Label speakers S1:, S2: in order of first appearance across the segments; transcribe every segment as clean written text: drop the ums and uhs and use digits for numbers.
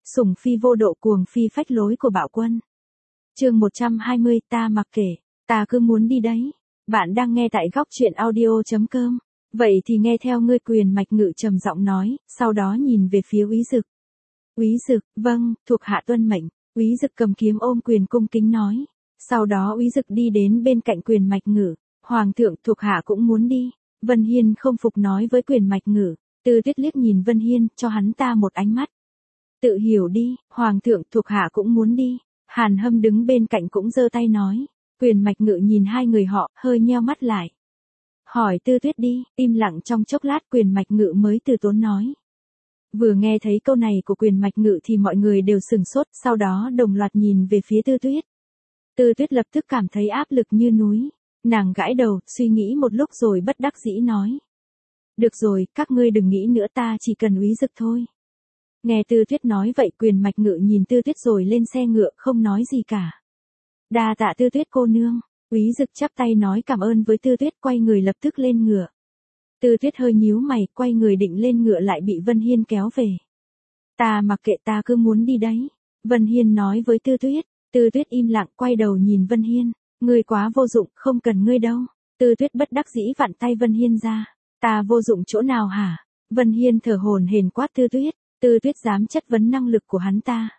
S1: Sủng phi vô độ cuồng phi phách lối của Bạo Quân. Chương 120, ta mặc kệ, ta cứ muốn đi đấy. Bạn đang nghe tại góc truyện audio.com. Vậy thì nghe theo ngươi, Quyền Mạch Ngự trầm giọng nói, sau đó nhìn về phía Úy Dực. Úy Dực, vâng, thuộc hạ tuân mệnh. Úy Dực cầm kiếm ôm quyền cung kính nói. Sau đó Úy Dực đi đến bên cạnh Quyền Mạch Ngự. Hoàng thượng, thuộc hạ cũng muốn đi. Vân Hiên không phục nói với Quyền Mạch Ngự. Tư Tuyết liếc nhìn Vân Hiên, cho hắn ta một ánh mắt. Tự hiểu đi, Hoàng thượng, thuộc hạ cũng muốn đi. Hàn Hâm đứng bên cạnh cũng giơ tay nói. Quyền Mạch Ngự nhìn hai người họ, hơi nheo mắt lại. Hỏi Tư Tuyết đi. Im lặng trong chốc lát, Quyền Mạch Ngự mới từ tốn nói. Vừa nghe thấy câu này của Quyền Mạch Ngự thì mọi người đều sửng sốt, sau đó đồng loạt nhìn về phía Tư Tuyết. Tư Tuyết lập tức cảm thấy áp lực như núi. Nàng gãi đầu, suy nghĩ một lúc rồi bất đắc dĩ nói. Được rồi, các ngươi đừng nghĩ nữa, ta chỉ cần Úy Dực thôi. Nghe Tư Tuyết nói vậy, Quyền Mạch Ngự nhìn Tư Tuyết rồi lên xe ngựa không nói gì cả. Đa tạ Tư Tuyết cô nương. Úy Dực chắp tay nói cảm ơn với Tư Tuyết, quay người lập tức lên ngựa. Tư Tuyết hơi nhíu mày, quay người định lên ngựa lại bị Vân Hiên kéo về. Ta mặc kệ, ta cứ muốn đi đấy. Vân Hiên nói với Tư Tuyết. Tư Tuyết im lặng quay đầu nhìn Vân Hiên. Ngươi quá vô dụng, không cần ngươi đâu. Tư Tuyết bất đắc dĩ vặn tay Vân Hiên ra. Ta vô dụng chỗ nào hả? Vân Hiên thở hổn hển quát Tư Tuyết. Tư Tuyết dám chất vấn năng lực của hắn ta.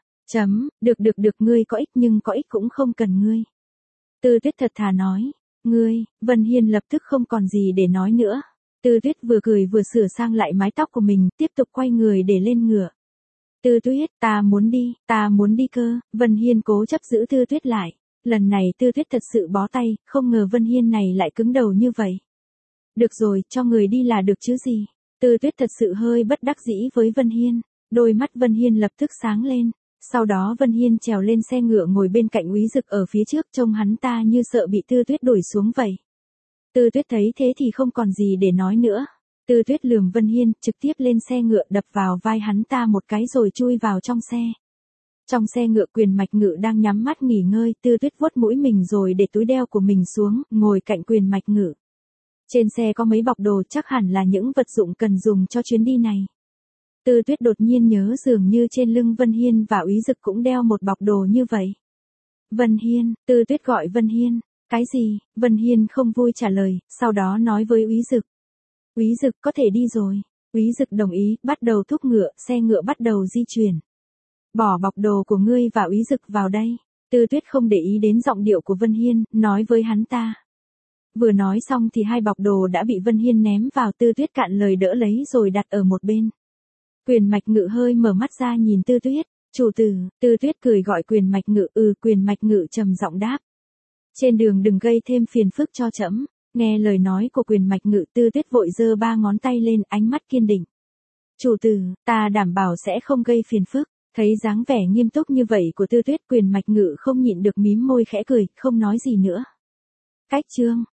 S1: Được, ngươi có ích nhưng có ích cũng không cần ngươi. Tư Tuyết thật thà nói. Ngươi, Vân Hiên lập tức không còn gì để nói nữa. Tư Tuyết vừa cười vừa sửa sang lại mái tóc của mình, tiếp tục quay người để lên ngựa. Tư Tuyết, ta muốn đi cơ. Vân Hiên cố chấp giữ Tư Tuyết lại. Lần này Tư Tuyết thật sự bó tay, không ngờ Vân Hiên này lại cứng đầu như vậy. Được rồi, cho người đi là được chứ gì. Tư Tuyết thật sự hơi bất đắc dĩ với Vân Hiên. Đôi mắt Vân Hiên lập tức sáng lên. Sau đó Vân Hiên trèo lên xe ngựa ngồi bên cạnh Úy Dực ở phía trước, trông hắn ta như sợ bị Tư Tuyết đuổi xuống vậy. Tư Tuyết thấy thế thì không còn gì để nói nữa. Tư Tuyết lườm Vân Hiên, trực tiếp lên xe ngựa đập vào vai hắn ta một cái rồi chui vào trong xe. Trong xe ngựa, Quyền Mạch Ngự đang nhắm mắt nghỉ ngơi, Tư Tuyết vuốt mũi mình rồi để túi đeo của mình xuống, ngồi cạnh Quyền Mạch Ngự. Trên xe có mấy bọc đồ, chắc hẳn là những vật dụng cần dùng cho chuyến đi này. Tư Tuyết đột nhiên nhớ dường như trên lưng Vân Hiên và Úy Dực cũng đeo một bọc đồ như vậy. Vân Hiên, Tư Tuyết gọi Vân Hiên. Cái gì? Vân Hiên không vui trả lời, sau đó nói với Úy Dực. Úy Dực, có thể đi rồi. Úy Dực đồng ý, bắt đầu thúc ngựa, xe ngựa bắt đầu di chuyển. Bỏ bọc đồ của ngươi và Úy Dực vào đây. Tư Tuyết không để ý đến giọng điệu của Vân Hiên, nói với hắn ta. Vừa nói xong thì hai bọc đồ đã bị Vân Hiên ném vào. Tư Tuyết cạn lời đỡ lấy rồi đặt ở một bên. Quyền Mạch Ngự hơi mở mắt ra nhìn Tư Tuyết. Chủ tử. Tư Tuyết cười gọi Quyền Mạch Ngự. Quyền Mạch Ngự trầm giọng đáp. Trên đường đừng gây thêm phiền phức cho trẫm. Nghe lời nói của Quyền Mạch Ngự, Tư Tuyết vội giơ ba ngón tay lên, ánh mắt kiên định. Chủ tử, ta đảm bảo sẽ không gây phiền phức. Thấy dáng vẻ nghiêm túc như vậy của Tư Tuyết, Quyền Mạch Ngự không nhịn được mím môi khẽ cười, không nói gì nữa. Cách chương.